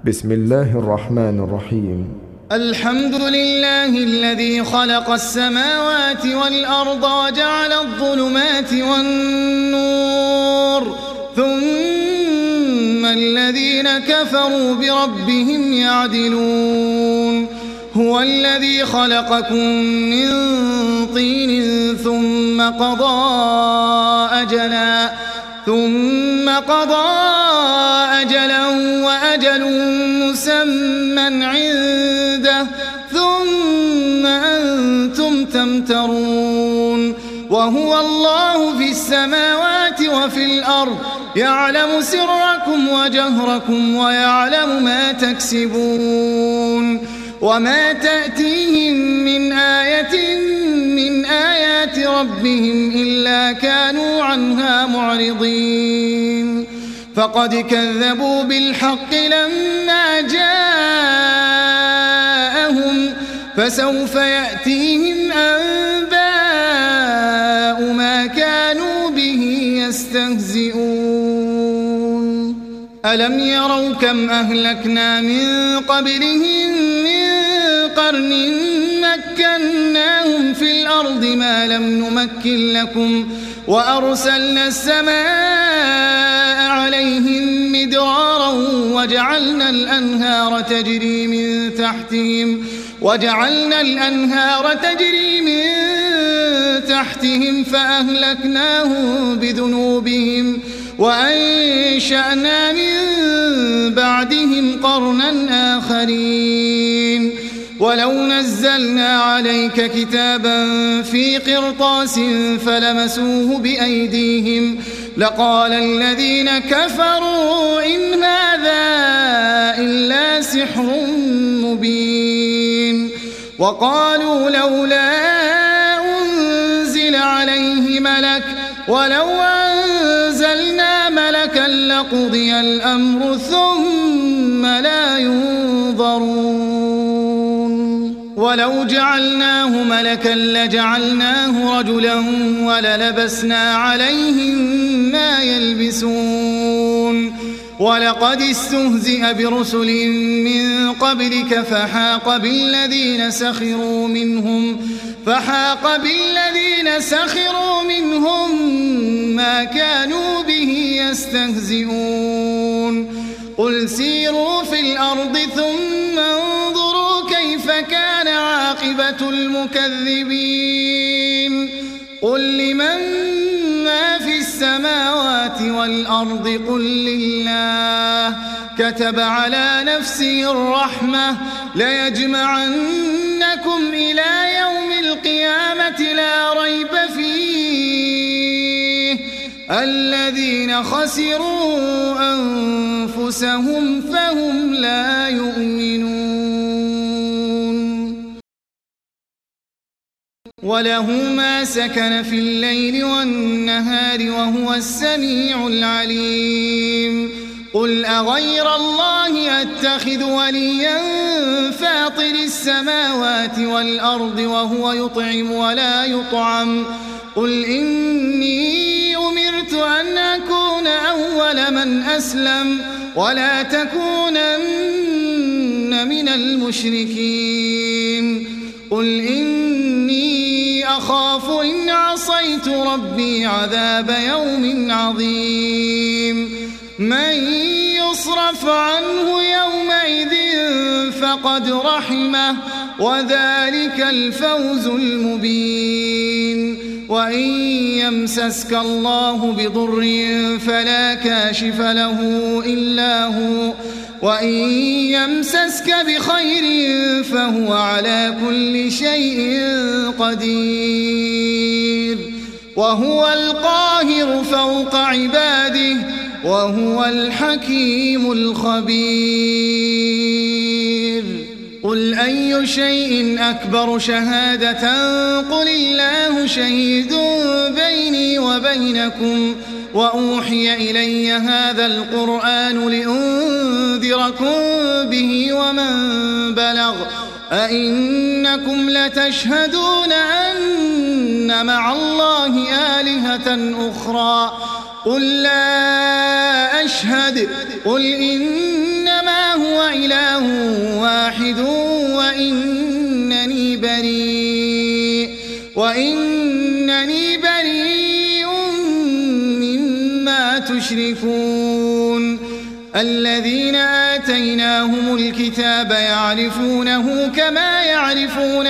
بسم الله الرحمن الرحيم. الحمد لله الذي خلق السماوات والأرض وجعل الظلمات والنور ثم الذين كفروا بربهم يعدلون. هو الذي خلقكم من طين ثم قضى أجلا وأجل مسمى عنده ثم أنتم تمترون. وهو الله في السماوات وفي الأرض يعلم سركم وجهركم ويعلم ما تكسبون. وما تأتيهم من آية من آيات ربهم إلا كانوا عنها معرضين. فقد كذبوا بالحق لما جاءهم فسوف يأتيهم أنباء ما كانوا به يستهزئون. ألم يروا كم أهلكنا من قبلهم من قرن مكناهم في الأرض ما لم نمكن لكم وأرسلنا السماء عليهم مدرارا وجعلنا الأنهار تجري من تحتهم فأهلكناهم بذنوبهم وأنشأنا من بعدهم قرنا آخرين. ولو نزلنا عليك كتابا في قرطاس فلمسوه بأيديهم لقال الذين كفروا إن هذا إلا سحر مبين. وقالوا لولا أنزل عليه ملك ولو أنزلنا ملكا لقضي الأمر ثم لا ينظرون. ولو جعلناه ملكا لجعلناه رجلا وللبسنا عليهم ما يلبسون. ولقد استهزئ برسل من قبلك فحاق بالذين سخروا منهم ما كانوا به يستهزئون. قل سيروا في الأرض ثم انظروا كيف كان عاقبة المكذبين. قل لمن ما في السماوات والأرض قل لله كتب على نفسه الرحمة ليجمعنكم إلى يوم القيامة لا ريب فيه الذين خسروا أنفسهم فهم لا يؤمنون. وله ما سكن في الليل والنهار وهو السميع العليم. قل أغير الله أتخذ وليا فاطر السماوات والأرض وهو يطعم ولا يطعم. قل إني أمرت أن أكون أول من أسلم ولا تكونن من المشركين. قل إني أخاف إن عصيت ربي عذاب يوم عظيم. من يصرف عنه يومئذ فقد رحمه وذلك الفوز المبين. وإن يمسسك الله بضر فلا كاشف له إلا هو وإن يمسسك بخير فهو على كل شيء قدير. وهو القاهر فوق عباده وهو الحكيم الخبير. قل أي شيء أكبر شهادة قل الله شهيد بيني وبينكم وأوحي إلي هذا القرآن لأنذركم به ومن بلغ أئنكم لتشهدون أن مع الله آلهة أخرى قل لا أشهد قل إنما هو إله واحد وإنني بريء مما تشركون الذين آتيناهم الكتاب يعرفونه كما يعرفون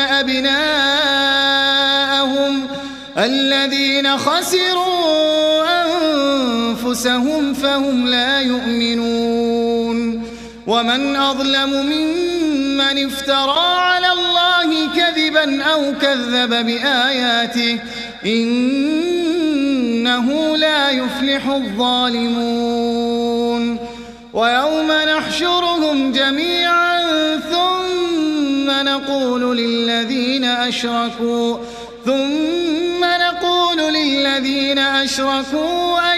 أبناءهم الذين خسروا أنفسهم فهم لا يؤمنون ومن أظلم ممن افترى على الله كذبا أو كذب بآياته إنه لا يفلح الظالمون ويوم نحشرهم جميعا ثم نقول للذين أشركوا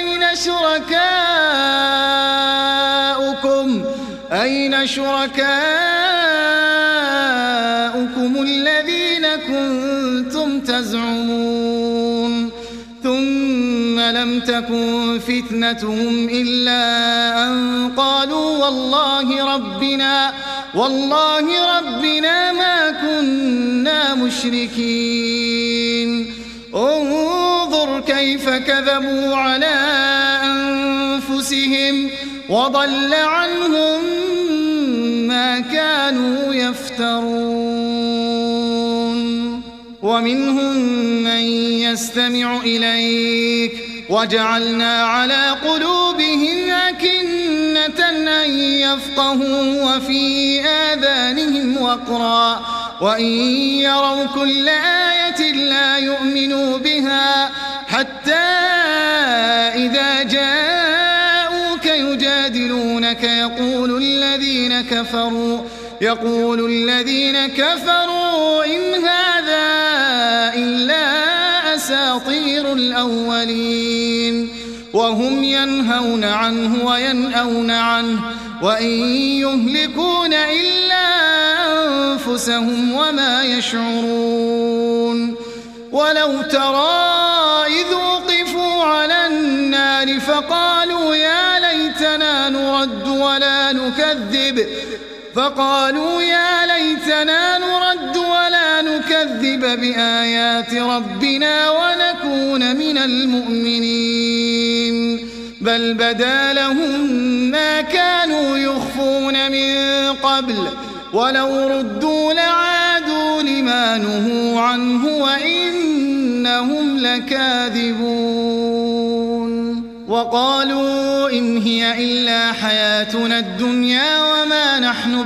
أين شركاؤكم الذين كنتم تزعمون ثم لم تكن فتنتهم إلا أن قالوا والله ربنا ما كنا مشركين انظر كيف كذبوا على أنفسهم وضل عنهم ما كانوا يفترون ومنهم من يستمع إليك وجعلنا على قلوبهم أكنة أن يفقهوا وفي آذانهم وقرا وإن يروا كل آية لا يؤمنوا بها حتى إذا جاءوك يجادلونك يقول الذين كفروا إن هذا إلا أساطير الأولين وهم ينهون عنه وينأون عنه وإن يهلكون إلا أنفسهم وما يشعرون ولو ترى إذ وقفوا على النار فقالوا يا ليتنا نرد ولا نكذب بآيات ربنا ونكون من المؤمنين بل بدا لهم ما كانوا يخفون من قبل ولو ردوا لعادوا لما نهوا عنه وإنهم لكاذبون وقالوا إن هي إلا حياتنا الدنيا وما نحن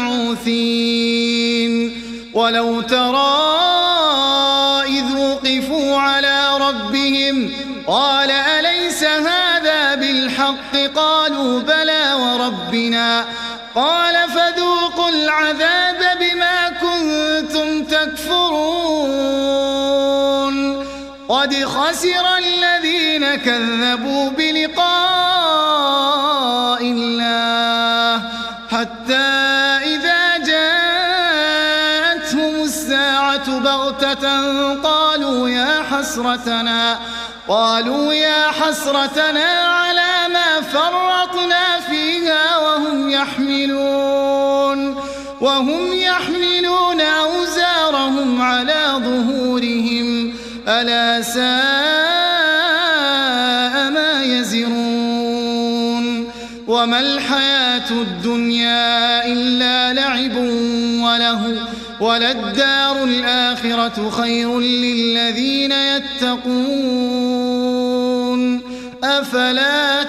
بمبعوثين ولو ترى إذ وقفوا على ربهم قال أليس هذا بالحق قالوا بلى وربنا قال فذوقوا العذاب بما كنتم تكفرون قد خسر الذين كذبوا بلقاء الله حتى إذا جاءتهم الساعة بغتة قالوا يا حسرتنا على ما فرطنا فيها وهم يحملون أوزارهم على ظهورهم ألا ساء ما يزرون وما الحياة الدنيا إلا لعب وله وللدار الآخرة خير للذين يتقون أفلا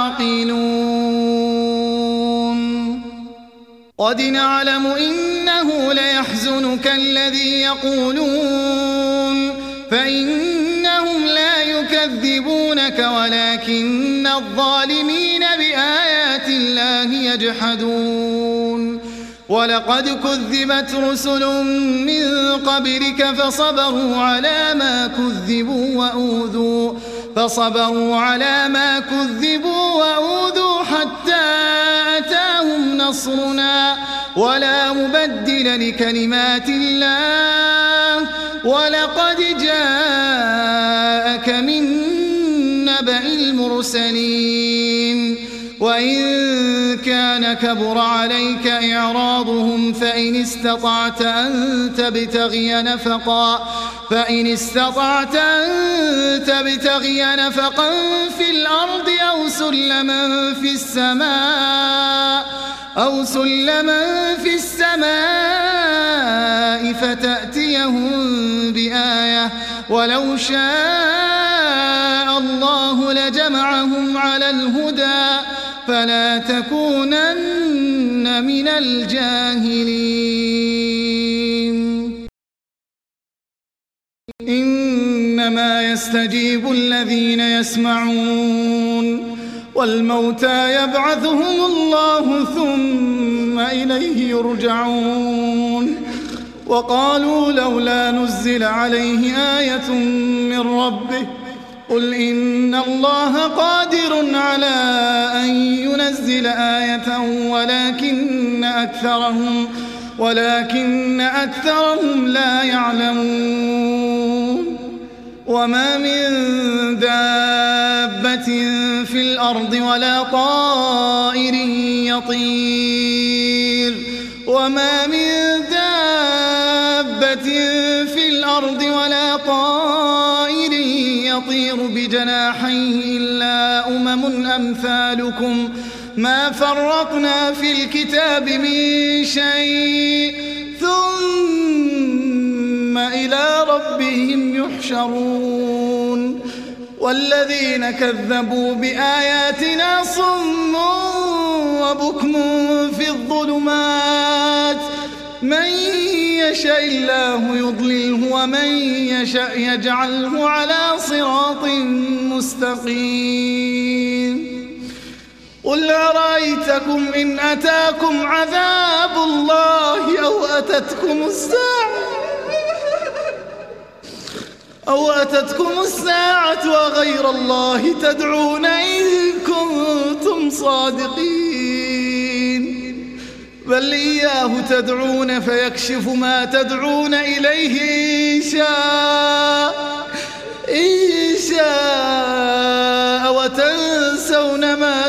تعقلون قد نعلم إنه ليحزنك الذي يقولون فإنهم لا يكذبونك ولكن الظالمين بآيات الله يجحدون ولقد كذبت رسل من قبلك فصبروا على ما كذبوا وأوذوا حتى أتاهم نصرنا ولا مبدل لكلمات الله ولقد جاءك من نبأ المرسلين وإن كان كبر عليك إعراضهم فإن استطعت أن تبتغي نفقا في الأرض أو سلما في السماء فتأتيهم بآية ولو شاء الله لجمعهم على الهدى فلا تكونن من الجاهلين إنما يستجيب الذين يسمعون والموتى يبعثهم الله ثم إليه يرجعون وقالوا لولا نزل عليه آية من ربه قل إن الله قادر على أن ينزل آية ولكن أكثرهم لا يعلمون وما من دابة في الأرض ولا طائر يطير بجناحيه إلا أمثالكم ما فرطنا في الكتاب من شيء ثم إلى ربهم يحشرون والذين كذبوا بآياتنا صم وبكم في الظلمات من يشاء الله يضلله ومن يشاء يجعله على صراط مستقيم قل أرأيتكم إن أتاكم عذاب الله أو أتتكم الساعة وغير الله تدعون إن كنتم صادقين بل إياه تدعون فيكشف ما تدعون إليه إن شاء وتنسون ما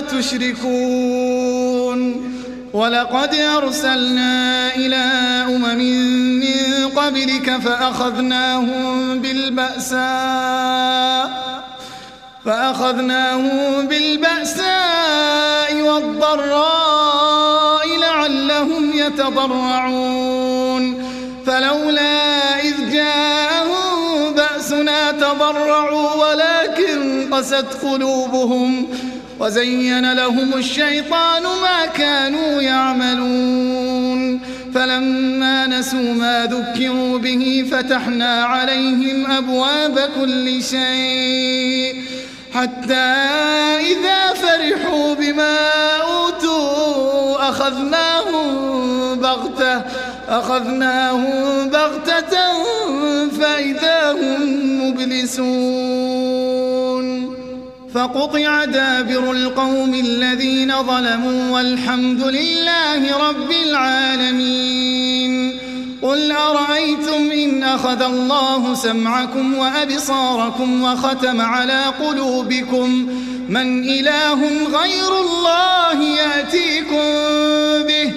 تشركون ولقد أرسلنا إلى أمم من قبلك فأخذناهم بالبأساء والضراء لعلهم يتضرعون فلولا إذ جاءهم بأسنا تضرعوا ولكن قست قلوبهم وزين لهم الشيطان ما كانوا يعملون فلما نسوا ما ذكروا به فتحنا عليهم أبواب كل شيء حتى إذا فرحوا بما أوتوا أخذناهم بغتة فإذا هم مبلسون فقطع دابر القوم الذين ظلموا والحمد لله رب العالمين قل أرأيتم إن أخذ الله سمعكم وأبصاركم وختم على قلوبكم من إله غير الله يأتيكم به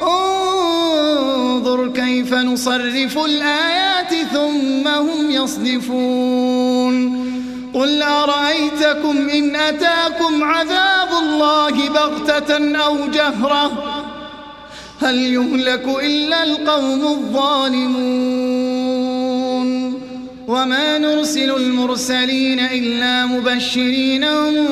انظر كيف نصرف الآيات ثم هم يصدفون قل أرأيتكم إن أتاكم عذاب الله بغتة أو جهرة هل يهلك إلا القوم الظالمون وما نرسل المرسلين إلا مبشرين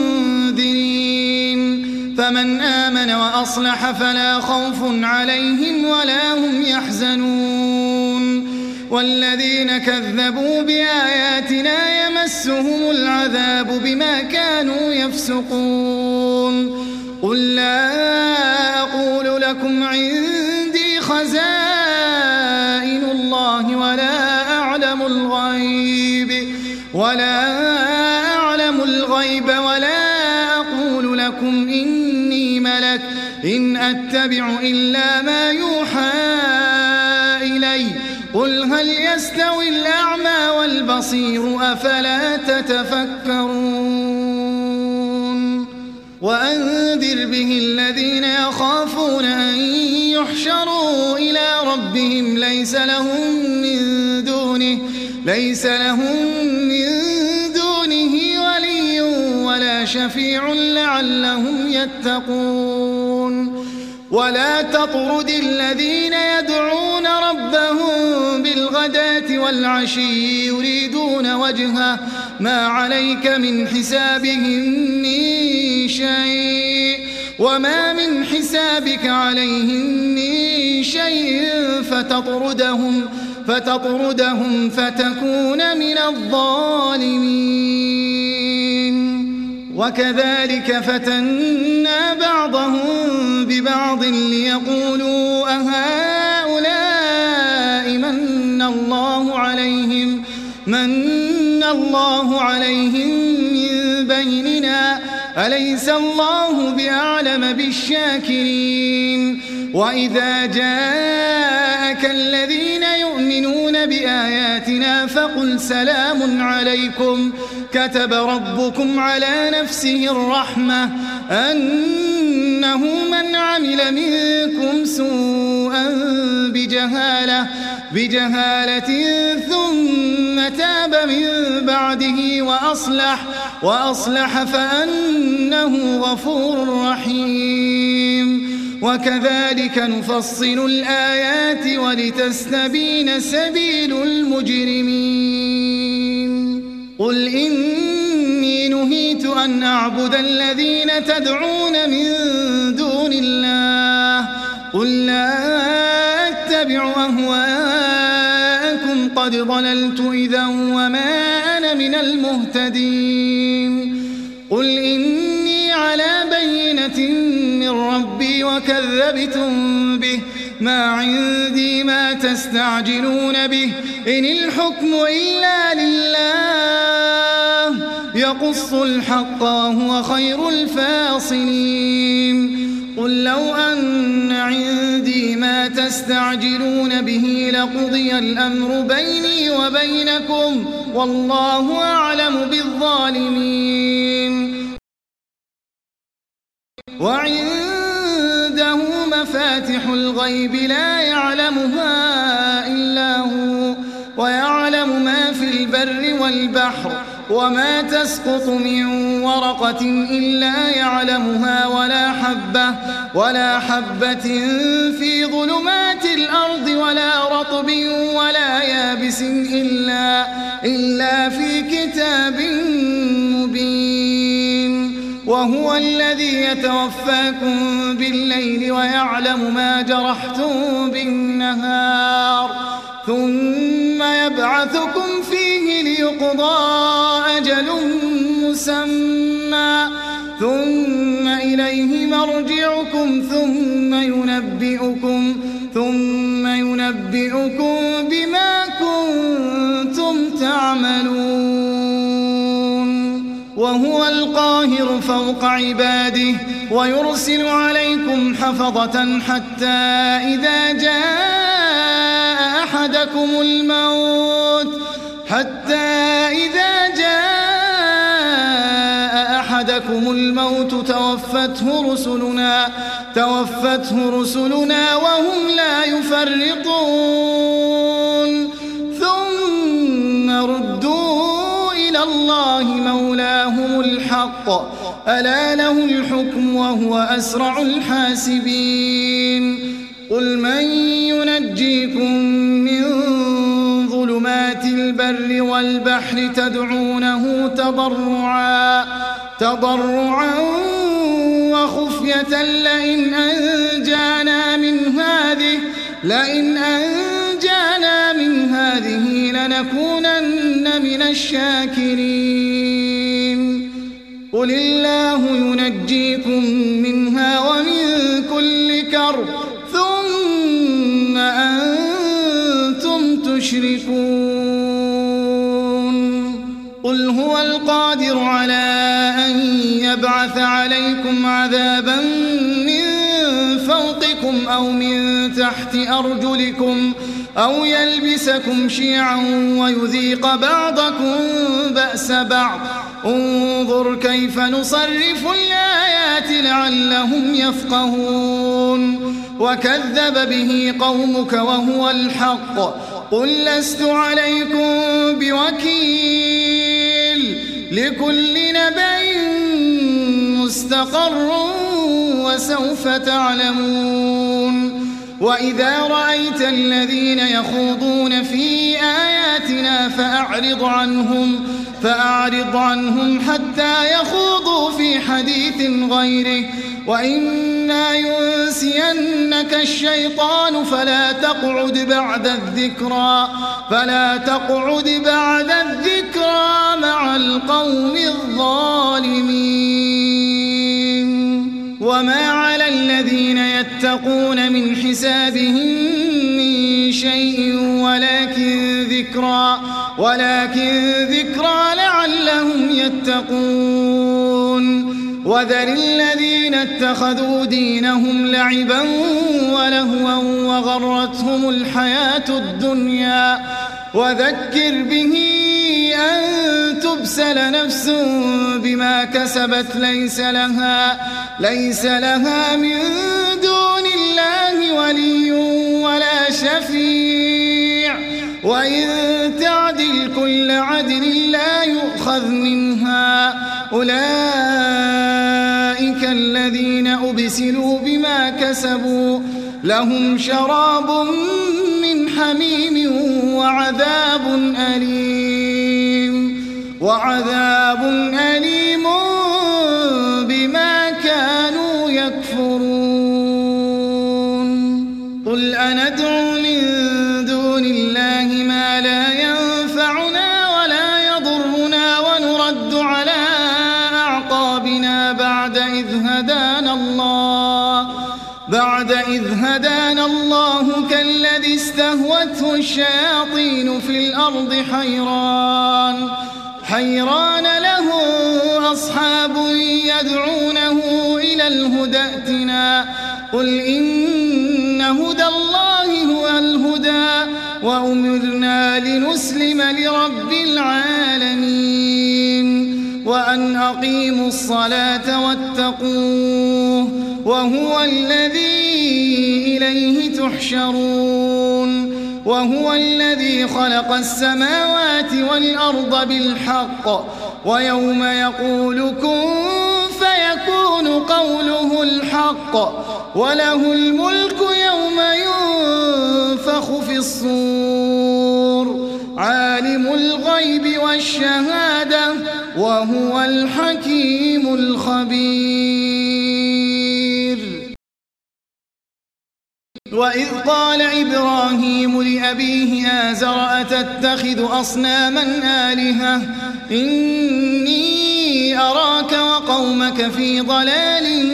ومنذرين فمن آمن وأصلح فلا خوف عليهم ولا هم يحزنون والذين كذبوا بآياتنا يمسهم العذاب بما كانوا يفسقون قل لا أقول لكم عندي خزائن الله ولا أعلم الغيب ولا أقول لكم إني ملك إن أتبع إلا ما يوحى إلي قل هل يستوي الأعمى والبصير أفلا تتفكرون وأنذر به الذين يخافون أن يحشروا إلى ربهم ليس لهم من دونه ولي ولا شفيع لعلهم يتقون ولا تطرد الذين يدعون ربهم بالغداة والعشي يريدون وجهه ما عليك من حسابهم من شيء وما من حسابك عليهم من شيء فتطردهم فتكون من الظالمين وكذلك فتنا بعضهم ببعض ليقولوا أهؤلاء من الله عليهم من بيننا أليس الله بأعلم بالشاكرين وإذا جاءك الذين يؤمنون بآياتنا فقل سلام عليكم كتب ربكم على نفسه الرحمة أنه من عمل منكم سوءا بجهالة ثم تاب من بعده وأصلح فأنه غفور رحيم وكذلك نفصل الآيات ولتستبين سبيل المجرمين قل إني نهيت أن أعبد الذين تدعون من دون الله قل لا أتبع أهواءكم قد ضللت إذا وما أنا من المهتدين قل إني على بينة من ربي وكذبتم به ما عندي ما تستعجلون به إن الحكم إلا لله يقص الحق وهو خير الفاصلين قل لو أن عندي ما تستعجلون به لقضي الأمر بيني وبينكم والله أعلم بالظالمين وعنده مفاتح الغيب لا يعلمها إلا هو ويعلم ما في البر والبحر وما تسقط من ورقة إلا يعلمها ولا حبة في ظلمات الأرض ولا رطب ولا يابس إلا في كتاب مبين وهو الذي يتوفاكم بالليل ويعلم ما جرحتم بالنهار ثم يبعثكم فيه ليقضى أجل مسمى ثم إليه مرجعكم ثم ينبئكم بما كنتم تعملون وهو القاهر فوق عباده ويرسل عليكم حفظة حتى إذا جاء أحدكم الموت توفته رسلنا وهم لا يفرطون ثم ردوا إلى الله مولاهم الحق ألا له الحكم وهو أسرع الحاسبين قل من ينجيكم من ظلمات البر والبحر تدعونه تضرعا وخفية لئن أنجانا من هذه لنكونن من الشاكرين قل الله ينجيكم منها ومن كل كرب ثم أنتم تشركون قل هو القادر على أن يبعث عليكم عذابا من فوقكم أو من تحت أرجلكم أو يلبسكم شيعا ويذيق بعضكم بأس بعض انظر كيف نصرف الآيات لعلهم يفقهون وكذب به قومك وهو الحق قل لست عليكم بوكيل لكل نبأ مستقر وسوف تعلمون وإذا رأيت الذين يخوضون في آياتنا فأعرض عنهم حتى يخوضوا في حديث غيره وإما ينسينك الشيطان فلا تقعد بعد الذكرى مع القوم الظالمين وما على الذين يتقون من حسابهم من شيء ولكن ذكرى لعلهم يتقون وذر الذين اتخذوا دينهم لعبا ولهوا وغرتهم الحياة الدنيا وذكر به أن تبسل نفس بما كسبت ليس لها من دون الله ولي ولا شفيع وإن تعدل كل عدل لا يؤخذ منها أولئك الذين أبسلوا بما كسبوا لهم شراب من حميم وعذاب أليم بما كانوا يكفرون قل أندعو من دون الله ما لا ينفعنا ولا يضرنا ونرد على أعقابنا بعد إذ هدانا الله كالذي استهوته الشياطين في الأرض حيران له أصحاب يدعونه إلى الهدى ائتنا قل إن هدى الله هو الهدى وأمرنا لنسلم لرب العالمين وأن أقيموا الصلاة واتقوه وهو الذي إليه تحشرون وهو الذي خلق السماوات والأرض بالحق ويوم يقول كن فيكون قوله الحق وله الملك يوم ينفخ في الصور عالم الغيب والشهادة وهو الحكيم الخبير وإذ قال إبراهيم لأبيه آزر أتتخذ أصناما آلهة إني أراك وقومك في ضلال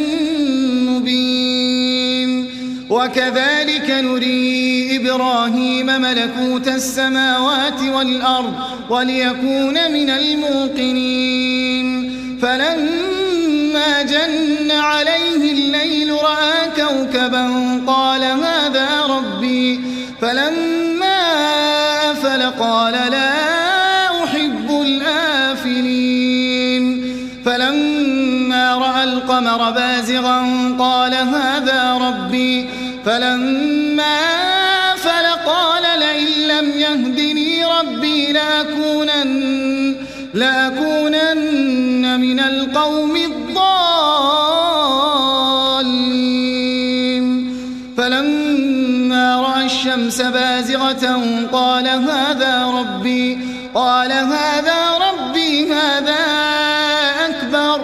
مبين وكذلك نري إبراهيم ملكوت السماوات والأرض وليكون من الموقنين فلما جن عليه الليل رأى كوكبا قال هذا ربي فلما أفل قال لا أحب الآفلين فلما رأى القمر بازغا قال هذا ربي فلما أفل قال لئن لم يهدني ربي لأكونن من القوم الضالين فلما رأى الشمس بازغة قال هذا ربي هذا أكبر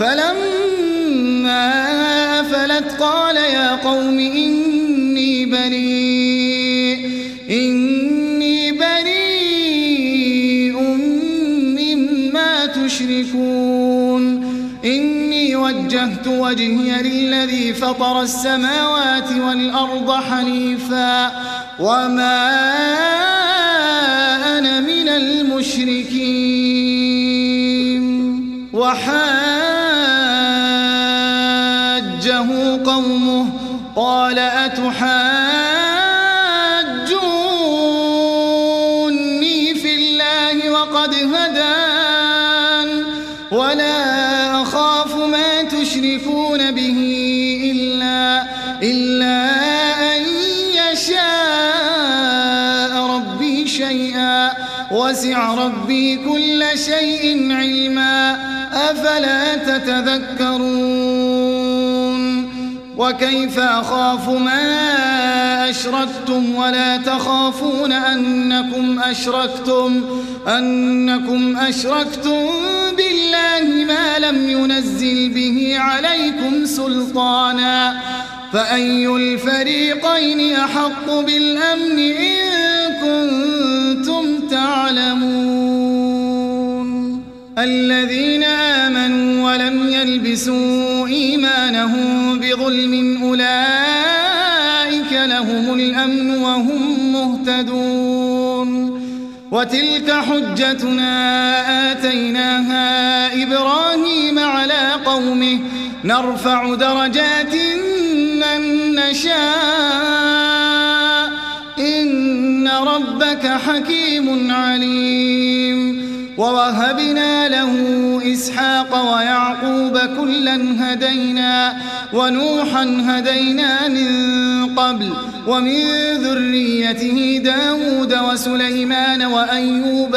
فلما أفلت قال يا قوم إني بريء مما تشركون إني وجهت وجهي للذي فطر السماوات والأرض حنيفا وما أنا من المشركين وحاجه قومه قال أتحاجوني في الله وقد هدان إلا أن يشاء ربي شيئا وسع ربي كل شيء علما أفلا تتذكرون وكيف أخاف ما أشركتم ولا تخافون أنكم أشركتم بالله ما لم ينزل به عليكم سلطانا فأي الفريقين أحق بالأمن إن كنتم تعلمون الذين آمنوا ولم يلبسوا إيمانهم بظلم أولئك لهم الأمن وهم مهتدون وتلك حجتنا آتيناها إبراهيم على قومه نرفع درجات من نشاء إن ربك حكيم عليم ووهبنا له إسحاق ويعقوب كلا هدينا ونوحا هدينا من قبل ومن ذريته داود وسليمان وأيوب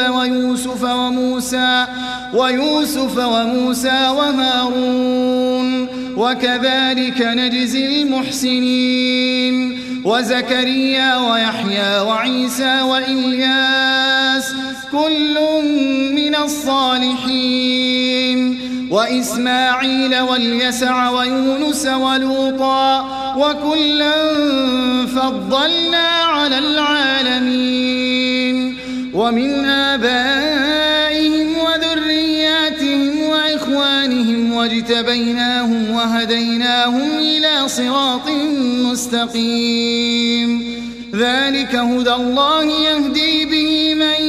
ويوسف وموسى وهارون وكذلك نجزي المحسنين وزكريا ويحيى وعيسى وإلياس كل من الصالحين وإسماعيل واليسع ويونس ولوطا وكلا فضلنا على العالمين ومن آبائهم وذرياتهم وإخوانهم واجتبيناهم وهديناهم إلى صراط مستقيم ذلك هدى الله يهدي به من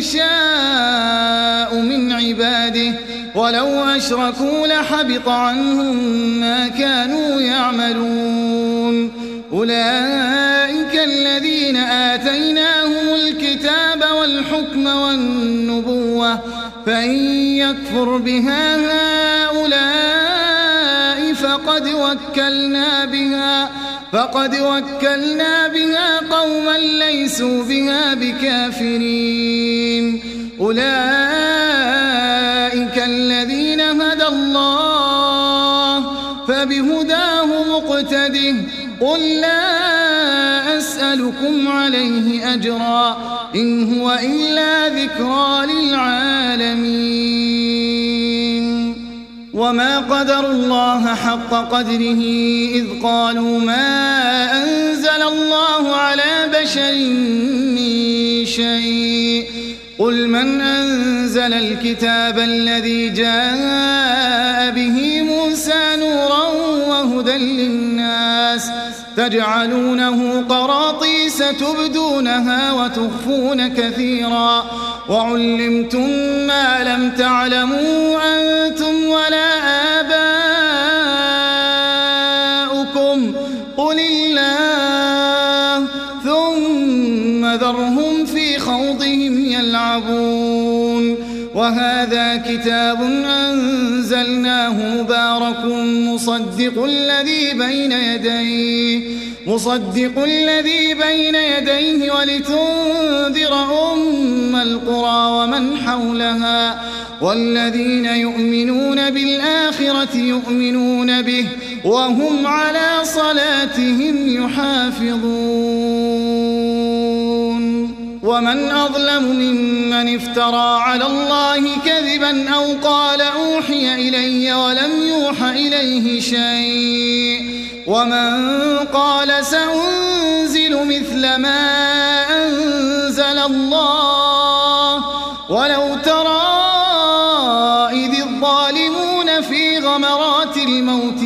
يشاء من عباده ولو أشركوا لحبط عنهم ما كانوا يعملون أولئك الذين آتيناهم الكتاب والحكم والنبوة فإن يكفر بها هؤلاء فقد وكلنا بها قوما ليسوا بها بكافرين أولئك الذين هدى الله فبهداه مقتده قل لا أسألكم عليه أجرا إن هو إلا ذكرى للعالمين وما قدروا الله حق قدره إذ قالوا ما أنزل الله على بشر من شيء قل من أنزل الكتاب الذي جاء به موسى نورا وهدى للناس تجعلونه قراطيس تبدونها وتخفون كثيرا وعلمتم ما لم تعلموا أنتم ولا آباؤكم قل الله ثم ذرهم في خوضهم يلعبون وهذا كتاب أنزلناه مبارك مصدق الذي بين يديه ولتنذر أم القرى ومن حولها والذين يؤمنون بالآخرة يؤمنون به وهم على صلاتهم يحافظون ومن أظلم ممن افترى على الله كذبا أو قال أوحي إلي ولم يوح إليه شيء ومن قال سأنزل مثل ما أنزل الله ولو ترى إذ الظالمون في غمرات الموت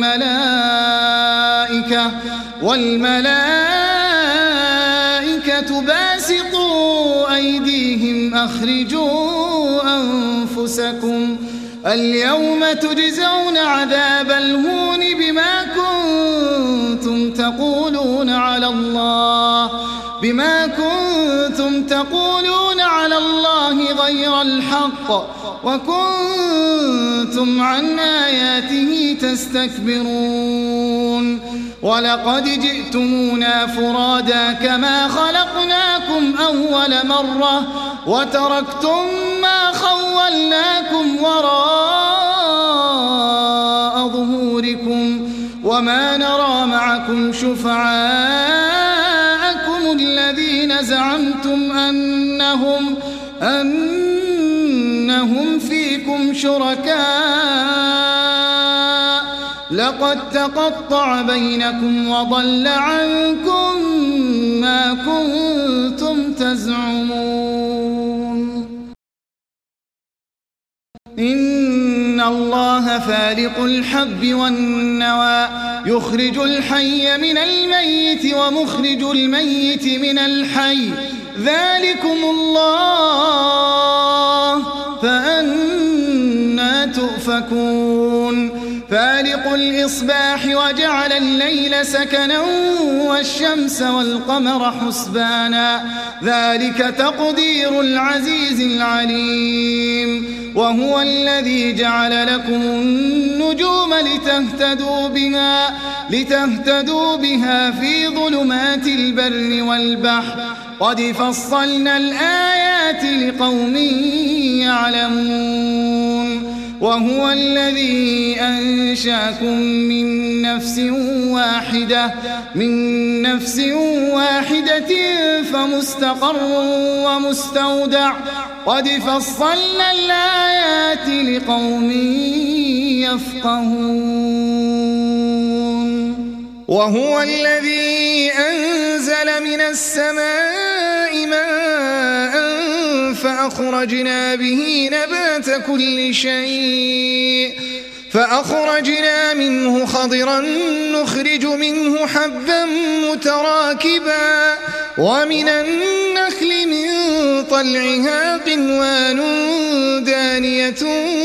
والملائكة باسطوا أيديهم أخرجوا أنفسكم اليوم تجزون عذاب الهون بما كنتم تقولون على الله غير الحق وكنتم عن آياته تستكبرون ولقد جئتمونا فرادا كما خلقناكم أول مرة وتركتم ما خولناكم وراء ظهوركم وما نرى معكم شفعاءكم الذين زعمتم أنهم فيكم شركاء لقد تقطع بينكم وضل عنكم ما كنتم تزعمون إن الله فالق الحب والنوى يخرج الحي من الميت ومخرج الميت من الحي ذلكم الله فأنى تؤفكون فالق الإصباح وجعل الليل سكنا والشمس والقمر حسبانا ذلك تقدير العزيز العليم وهو الذي جعل لكم النجوم لتهتدوا بها في ظلمات البر والبحر قد فصلنا الآيات لقوم يعلمون وهو الذي أنشاكم من نفس واحدة فمستقر ومستودع قد فصلنا الآيات لقوم يفقهون وهو الذي أنزل من السماء ماء فأخرجنا به نبات كل شيء فأخرجنا منه خضرا نخرج منه حبا متراكبا ومن النخل من طلعها قنوان دانية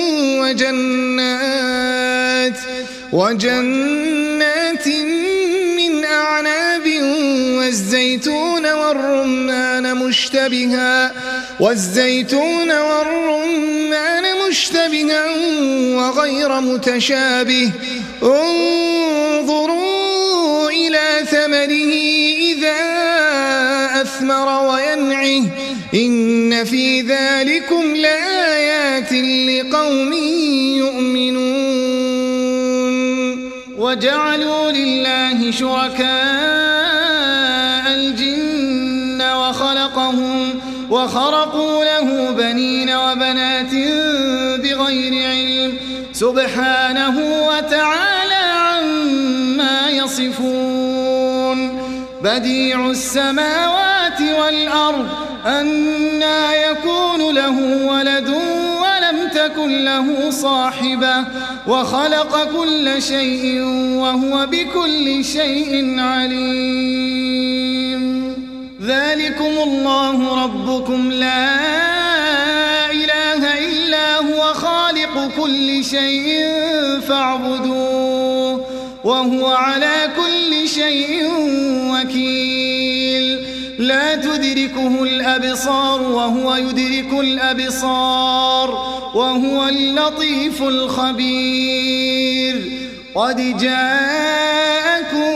وجنات من أعناب والزيتون والرمان مشتبها وغير متشابه انظروا إلى ثمره إذا أثمر وينعه إن في ذلكم لآيات لقوم يؤمنون وجعلوا لله شركاء الجن وخرقوا له بنين وبنات بغير علم سبحانه وتعالى عما يصفون بديع السماوات والأرض أنى يكون له ولد ولم تكن له صاحبة وخلق كل شيء وهو بكل شيء عليم ذلكم الله ربكم لا إله إلا هو خالق كل شيء فاعبدوه وهو على كل شيء وكيل لا تدركه الأبصار وهو يدرك الأبصار وهو اللطيف الخبير قد جاءكم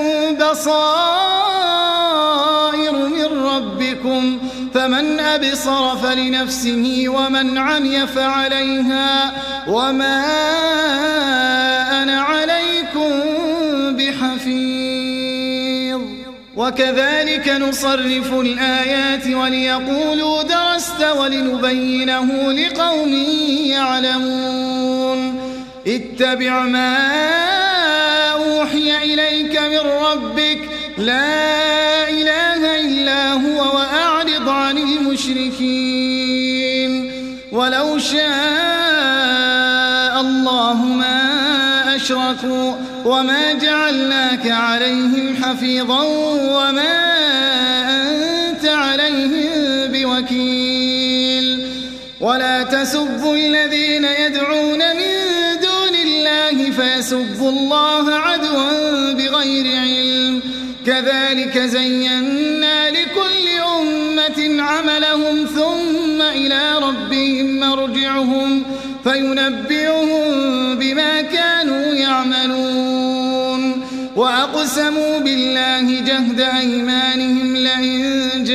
بصائر من ربكم فمن أبصر فلنفسه ومن عمي فعليها وما أنا عليكم بحفيظ وكذلك نصرف الآيات وليقولوا درست ولنبينه لقوم يعلمون اتبع ما أوحي إليك من ربك لا إله إلا هو وأعرض عن المشركين ولو شاء الله ما أشركوا وما جعلناك عليهم حفيظا وما أنت عليهم بوكيل ولا تسبوا الذين يدعون من دون الله فيسبوا الله عدوا بغير علم كذلك زينا لكل أمة عملهم ثم إلى ربهم مرجعهم فينبئهم بما كانوا يعملون وأقسموا بالله جهد أيمانهم لئن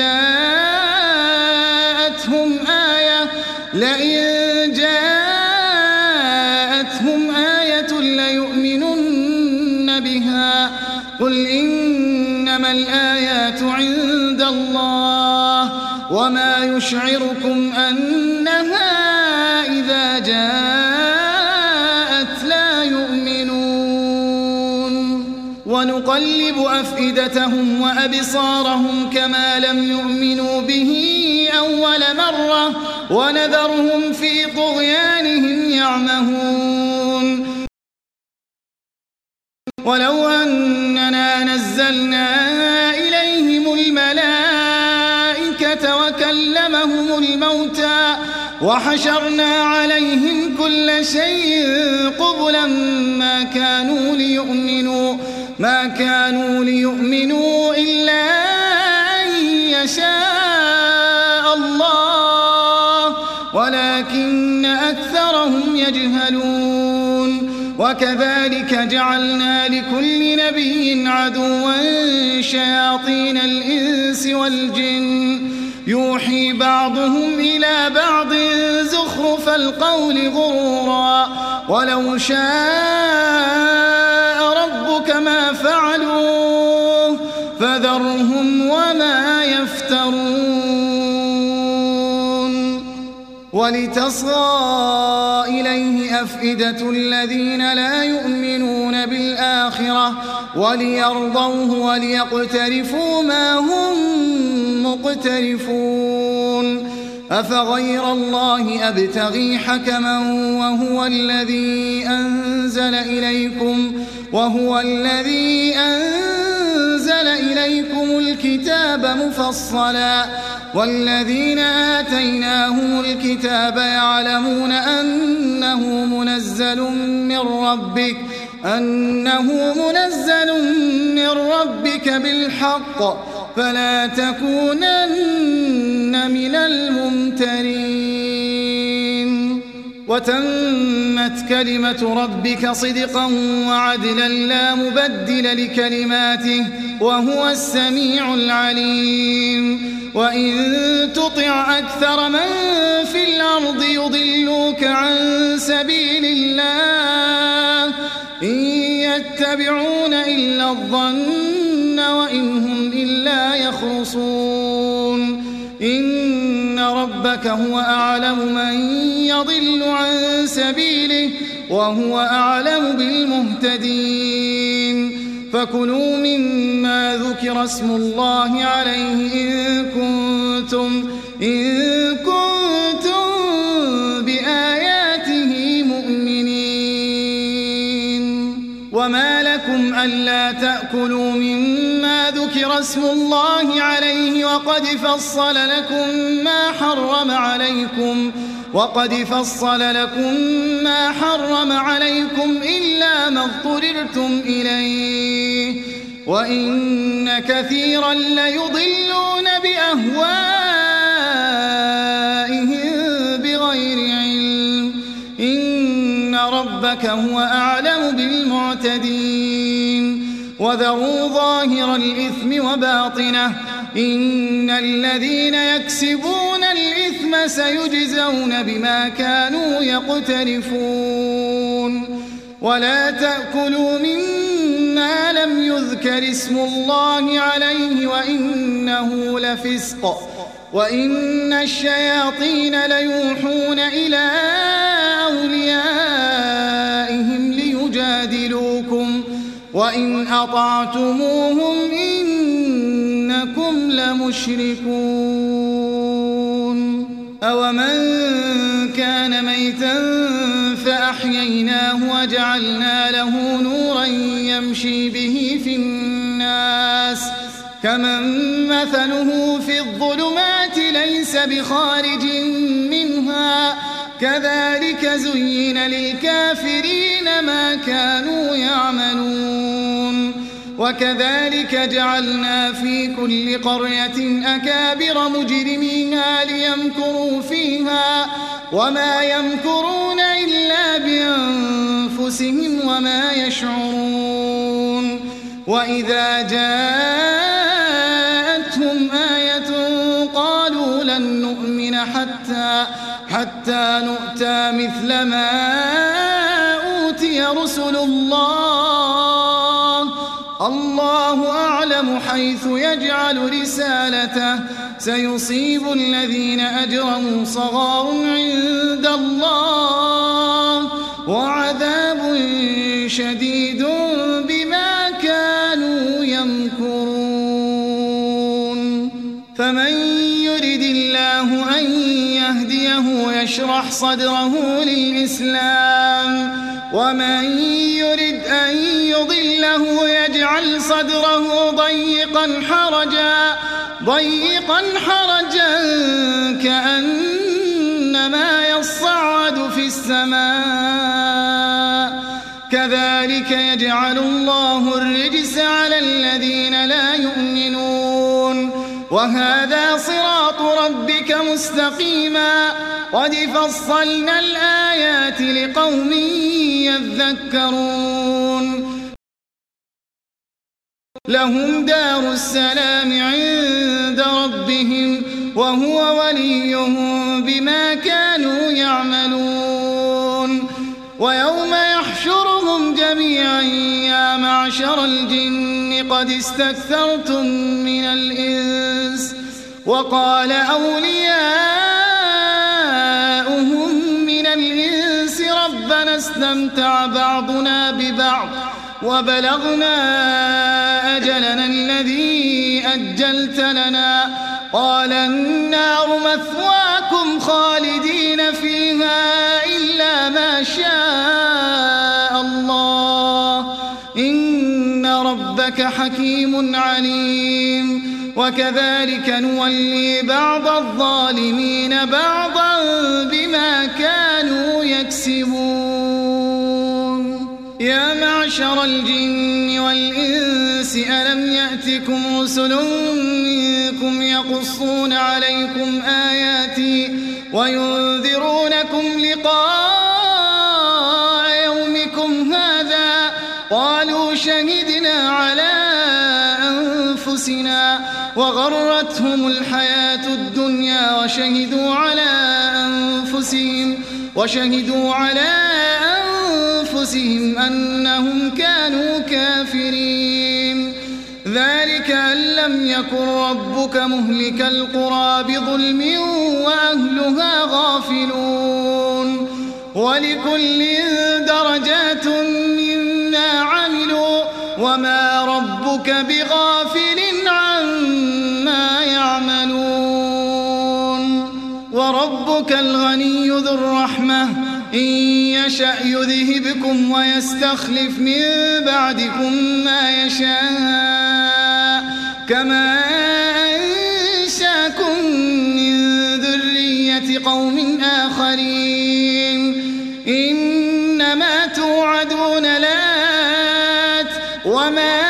جاءتهم آية ليؤمنن بها قل إنما الآيات عند الله وما يشعركم أنها إذا جاءت لا يؤمنون ونقلب أفئدتهم وأبصارهم كما لم يؤمنوا به أول مرة ونذرهم في طغيانهم يعمهون ولو أننا نزلنا إليهم الملائكة وكلمهم الموتى وحشرنا عليهم كل شيء قبلا ما كانوا ليؤمنوا إلا أن يشاء الله ولكن أكثرهم يجهلون وكذلك جعلنا لكل نبي عدوا شياطين الإنس والجن يوحي بعضهم إلى بعض زخرف القول غرورا ولو شاء ربك ما فعلوه فذرهم وما يفترون ولتصغى إليه أفئدة الذين لا يؤمنون بالآخرة وليرضوه وليقترفوا ما هم مقترفون أفغير الله أبتغي حكما وهو الذي أنزل إليكم الكتاب مفصلا والذين آتيناهم الكتاب يعلمون أنه منزل من ربك بالحق فلا تكونن من الممترين وتمت كلمة ربك صدقا وعدلا لا مبدل لكلماته وهو السميع العليم وإن تطع أكثر من في الأرض يضلوك عن سبيل الله إن يتبعون إلا الظن وإن هم إلا يخرصون إن ربك هو أعلم من يضل عن سبيله وهو أعلم بالمهتدين فكلوا مما ذكر اسم الله عليه إن كنتم بآياته مؤمنين وما لكم ألا تأكلوا مما ذكر اسم الله عليه وقد فصل لكم ما حرم عليكم إلا ما اضطررتم إليه وإن كثيرا ليضلون بأهوائهم بغير علم إن ربك هو أعلم بالمعتدين وذروا ظاهر الإثم وباطنه إن الذين يكسبون الإثم سيجزون بما كانوا يقترفون ولا تأكلوا مما لم يذكر اسم الله عليه وإنه لفسق وإن الشياطين ليوحون إلى أوليائهم ليجادلوكم وإن أطعتموهم إنكم لمشركون أومن كان ميتا فأحييناه وجعلنا له نورا يمشي به في الناس كمن مثله في الظلمات ليس بخارج منها كذلك زين للكافرين ما كانوا يعملون وكذلك جعلنا في كل قرية أكابر مجرميها ليمكروا فيها وما يمكرون إلا بأنفسهم وما يشعرون وإذا جاءتهم آية قالوا لن نؤمن حتى نؤتى مثل ما أوتي رسل الله أعلم حيث يجعل رسالته سيصيب الذين أجرموا صغار عند الله وعذاب شديد بما كانوا يمكرون فمن يرد الله أن يهديه يشرح صدره للإسلام ومن يرد أن يضله يجعل صدره ضيقا حرجا كأنما يصعد في السماء كذلك يجعل الله الرجس على الذين لا يؤمنون وهذا صراط ربك مستقيما قد فصلنا الآيات لقوم يذكرون لهم دار السلام عند ربهم وهو وليهم بما كانوا يعملون ويوم يحشرهم جميعا يا معشر الجن قد استكثرتم من الإنس وقال أولياؤهم من الإنس ربنا استمتع بعضنا ببعض وبلغنا أجلنا الذي أجلت لنا قال النار مثواكم خالدين فيها إلا ما شاء الله إن ربك حكيم عليم وكذلك نولي بعض الظالمين بعضا بما كانوا يكسبون يا معشر الجن والإنس ألم يأتكم رسل منكم يقصون عليكم آياتي وينذرونكم لقاء يومكم هذا قالوا شهدنا على أنفسنا وغرتهم الحياة الدنيا وشهدوا على أنفسهم أنهم كانوا كافرين ذلك أن لم يكن ربك مهلك القرى بظلم وأهلها غافلون ولكل درجات مما عملوا وما ربك بغافل عما يعملون وربك الغني ذو الرحمة إن يشأ يذهبكم ويستخلف من بعدكم ما يشاء كما أنشاكم من ذرية قوم آخرين إنما توعدون لآت وما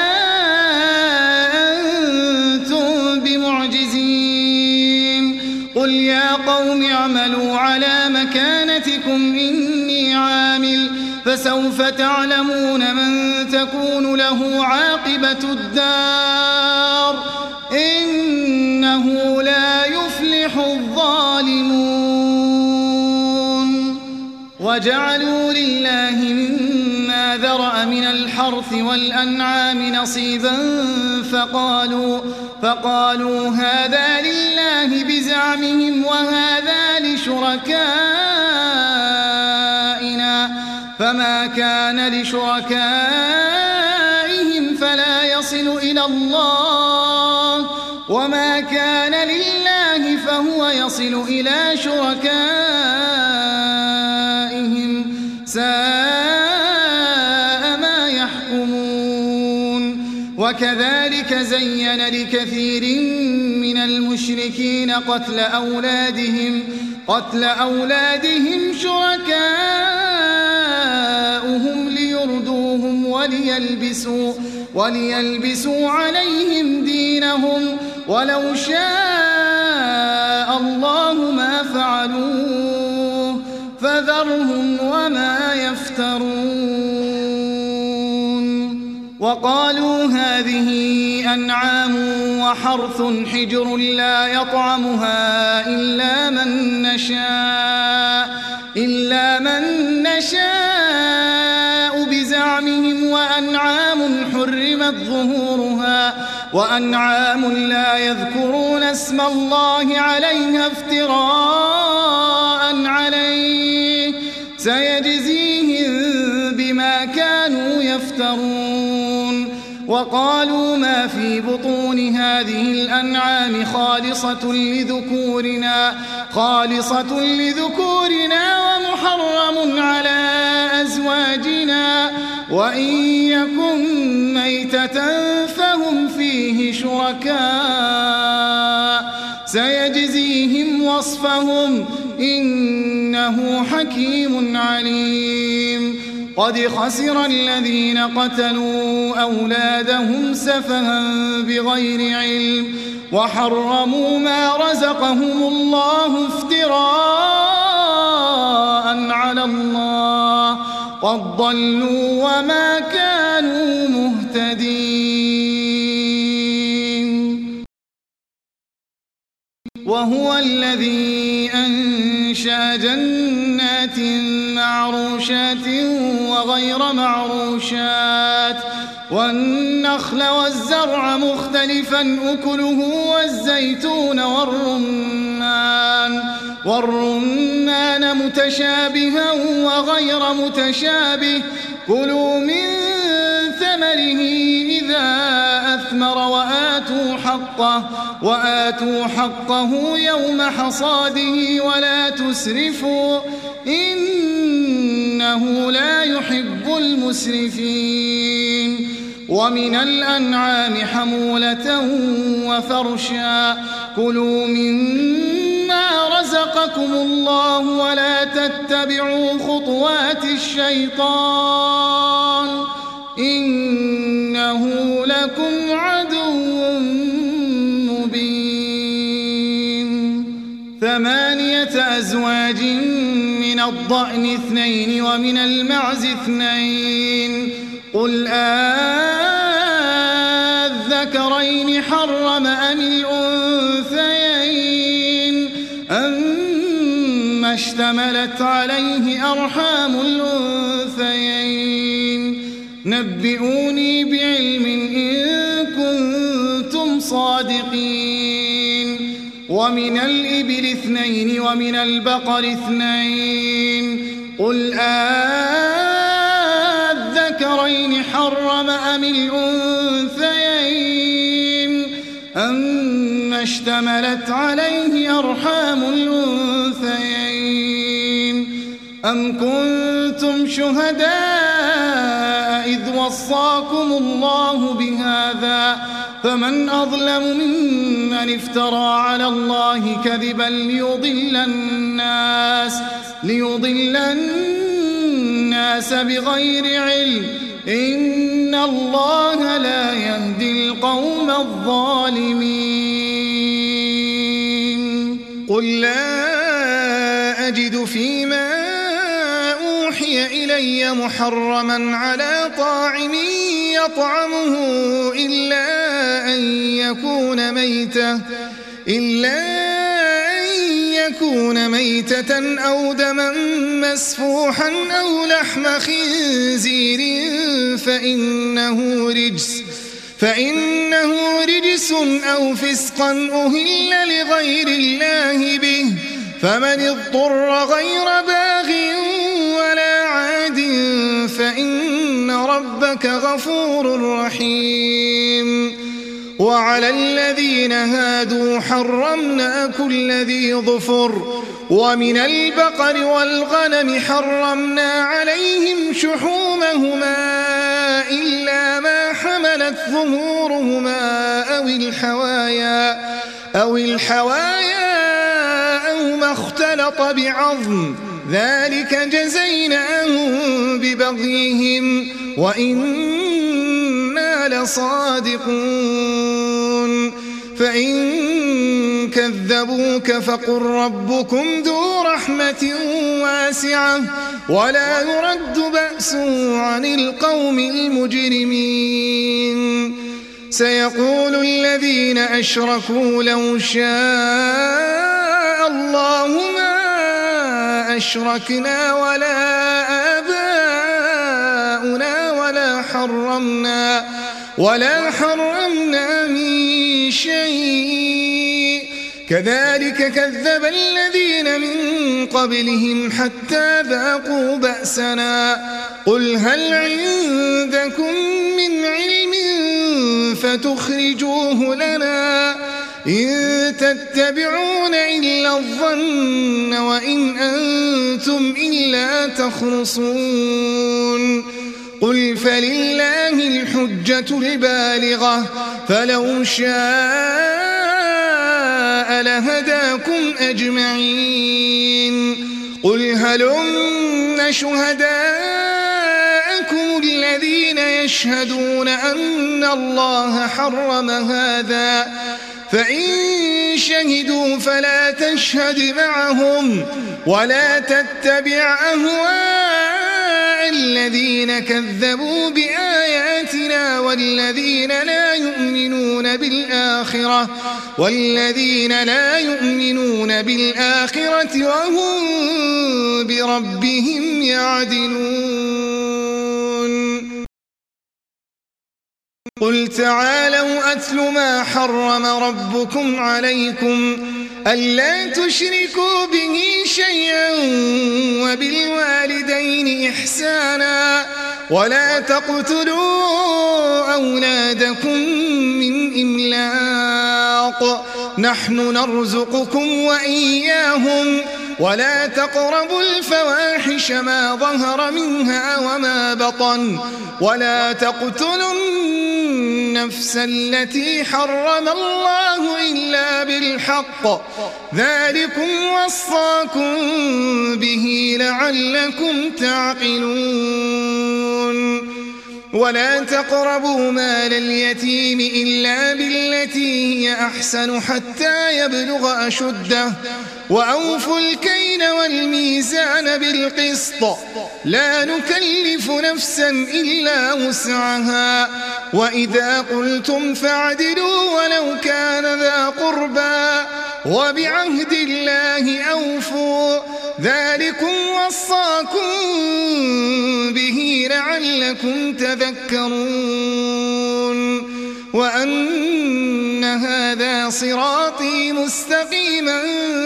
أنتم بمعجزين قل يا قوم اعملوا على مكانتكم إني عامل فسوف تعلمون من تكون له عاقبة الدار إنه لا يفلح الظالمون وجعلوا لله مما ذرأ من الحرث والأنعام نصيبا فقالوا هذا لله بزعمهم وهذا لشركائنا فما كان لشركائهم فلا يصل إلى الله وما كان لله فهو يصل إلى شركائهم ساء ما يحكمون وكذلك زين لكثير من المشركين قتل أولادهم شركاؤهم ليردوهم وليلبسوا عليهم دينهم ولو شاء الله ما فعلوه فذرهم وما يفترون وقالوا هذه أنعام وحرث حجر لا يطعمها إلا من نشاء بزعمهم وأنعام حرمت ظهورها وأنعام لا يذكرون اسم الله عليها افتراء عليه سيجزيهم بما كانوا يفترون. وقالوا ما في بطون هذه الأنعام خالصة لذكورنا ومحرم على أزواجنا وإن يكن ميتة فهم فيه شركاء سيجزيهم وصفهم إنه حكيم عليم. قد خسر الذين قتلوا أولادهم سفها بغير علم وحرموا ما رزقهم الله افتراء على الله قد ضلوا وما كانوا مهتدين. وهو الذي أنشأ جنات معروشات وغير معروشات والنخل والزرع مختلفا أكله والزيتون والرمان متشابها وغير متشابه كلوا من ثمره إذا أثمر وآتوا حقه يوم حصاده ولا تسرفوا إنه لا يحب المسرفين. ومن الأنعام حمولة وفرشا كلوا مما رزقكم الله ولا تتبعوا خطوات الشيطان إنه لكم عدو مبين. 8 أزواج من الضأن 2 ومن المعز 2 قل أذكرين حرم أم الأنثيين أما اشتملت عليه أرحام الأنثيين نبئوني بعلم إن كنتم صادقين. ومن الإبل 2 ومن البقر 2 قل أذكرين حرم أم الأنثيين أما اشتملت عليه أرحام الأنثيين أم كنتم شهداء إذ وصاكم الله بهذا فمن أظلم ممن افترى على الله كذبا ليضل الناس بغير علم إن الله لا يهدي القوم الظالمين. قل لا أجد فيما أوحي إلي محرما على طاعم يطعمه إلا أن يكون ميتة أو دما مسفوحا أو لحم خنزير فإنه رجس أو فسقا أهل لغير الله به فمن اضطر غير باغ ولا عاد فإن ربك غفور رحيم. وعلى الذين هادوا حرمنا كل ذي ظفر ومن البقر والغنم حرمنا عليهم شحومهما إلا ما حملت ظهورهما أو الحوايا أو ما اختلط بعظم ذلك جزيناهم ببغيهم وإنا لصادقون. فإن كذبوك فقل ربكم ذو رحمة واسعة ولا يرد بأسه عن القوم المجرمين سيقول الذين أشركوا لو شاء الله ما أشركنا ولا آباؤنا ولا حرمنا من شيء كذلك كذب الذين من قبلهم حتى ذاقوا بأسنا قل هل عندكم من علم فتخرجوه لنا إن تتبعون إلا الظن وإن أنتم إلا تخرصون قل فلله الحجة البالغة فلو شاء لهداكم أجمعين قل هلم شهداءكم الذين يشهدون أن الله حرم هذا فإن شهدوا فلا تشهد معهم ولا تتبع أهواء الذين كذبوا بآياتنا والذين لا يؤمنون بالآخرة وهم بربهم يعدلون قل تعالوا أتل ما حرم ربكم عليكم ألا تشركوا به شيئا وبالوالدين إحسانا ولا تقتلوا أولادكم من إملاق نحن نرزقكم وإياهم ولا تقربوا الفواحش ما ظهر منها وما بطن ولا تقتلوا النفس التي حرم الله إلا بالحق ذلكم وصاكم به لعلكم تعقلون ولا تقربوا مال اليتيم إلا بالتي هي أحسن حتى يبلغ أشده وأوفوا الكيل والميزان بالقسط لا نكلف نفسا إلا وسعها وإذا قلتم فاعدلوا ولو كان ذا قربى وبعهد الله أوفوا ذلكم وصاكم به لعلكم تذكرون وأن هذا صراطي مستقيما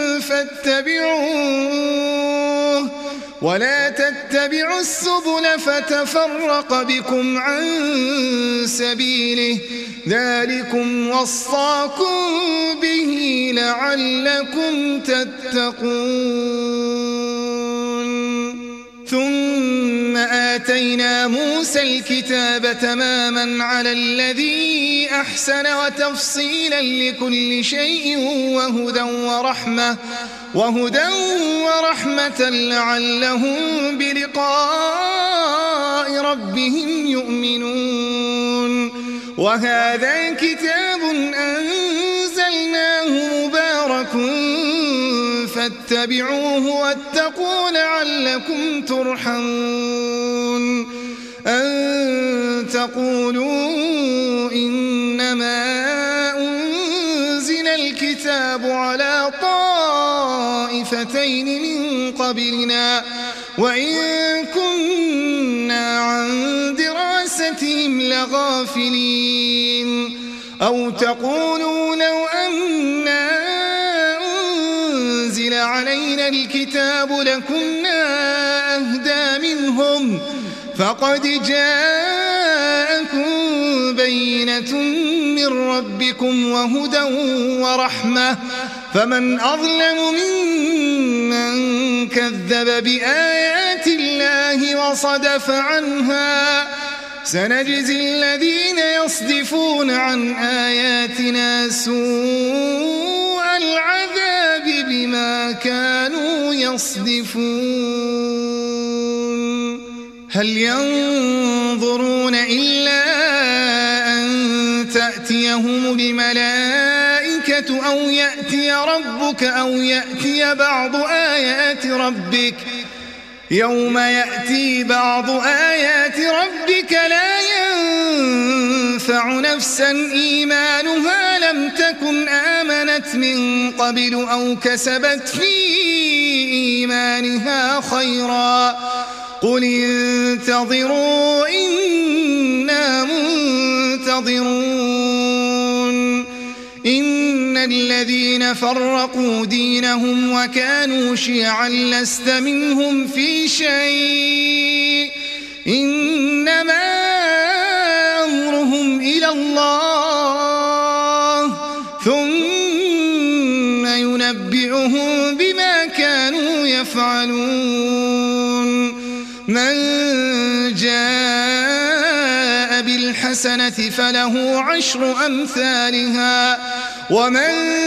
فاتبعوه ولا تتبعوا السبل فتفرق بكم عن سبيله ذلكم وصاكم به لعلكم تتقون ثم آتينا موسى الكتاب تماما على الذي أحسن وتفصيلا لكل شيء وهدى ورحمة لعلهم بلقاء ربهم يؤمنون وهذا كتاب أنزلناه مبارك فاتبعوه واتقوا لعلكم ترحمون أن تقولوا إنما أنزل الكتاب على طائفتين من قبلنا وإن كنا عن دراستهم لغافلين أو تقولوا لو أنا أنزل علينا الكتاب لكنا أهدى منهم فقد جاءكم بينة من ربكم وهدى ورحمة فمن أظلم ممن كذب بآيات الله وصدف عنها سنجزي الذين يصدفون عن آياتنا سوء العذاب بما كانوا يصدفون هل ينظرون إلا أن تأتي تأتيهم الملائكة أو يأتي ربك أو يأتي بعض آيات ربك يوم يأتي بعض آيات ربك لا ينفع نفسا إيمانها لم تكن آمنت من قبل أو كسبت في إيمانها خيرا قل انتظروا إنا منتظرون إن الذين فرقوا دينهم وكانوا شيعا لست منهم في شيء إنما أمرهم إلى الله ثم ينبئهم بما كانوا يفعلون من جاء بالحسنة فله 10 أمثالها ومن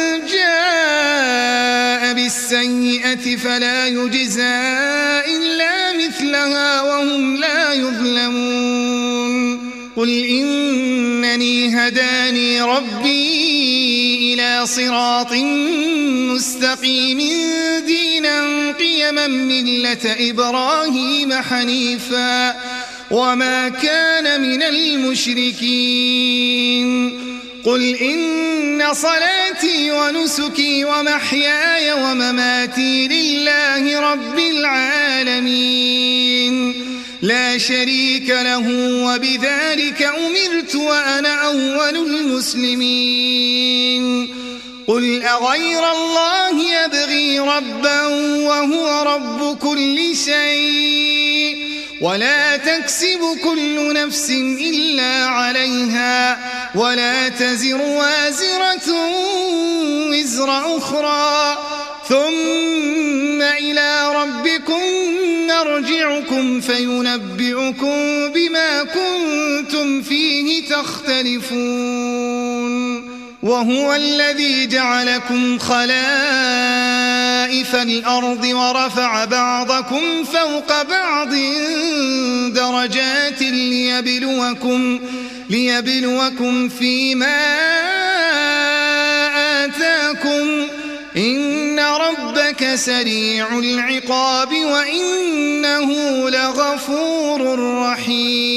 جاء بالسيئة فلا يجزى إلا مثلها وهم لا يظلمون قل إنني هداني ربي إلى صراط مستقيم دينا قيما ملة إبراهيم حنيفا وما كان من المشركين قل إن صلاتي ونسكي ومحياي ومماتي لله رب العالمين لا شريك له وبذلك أمرت وأنا أول المسلمين قل أغير الله يبغي ربا وهو رب كل شيء ولا تكسب كل نفس إلا عليها ولا تزر وازرة وزر أخرى ثم إلى ربكم مرجعكم فينبئكم بما كنتم فيه تختلفون وهو الذي جعلكم خلائف الأرض ورفع بعضكم فوق بعض درجات ليبلوكم فيما آتاكم إن ربك سريع العقاب وإنه لغفور رحيم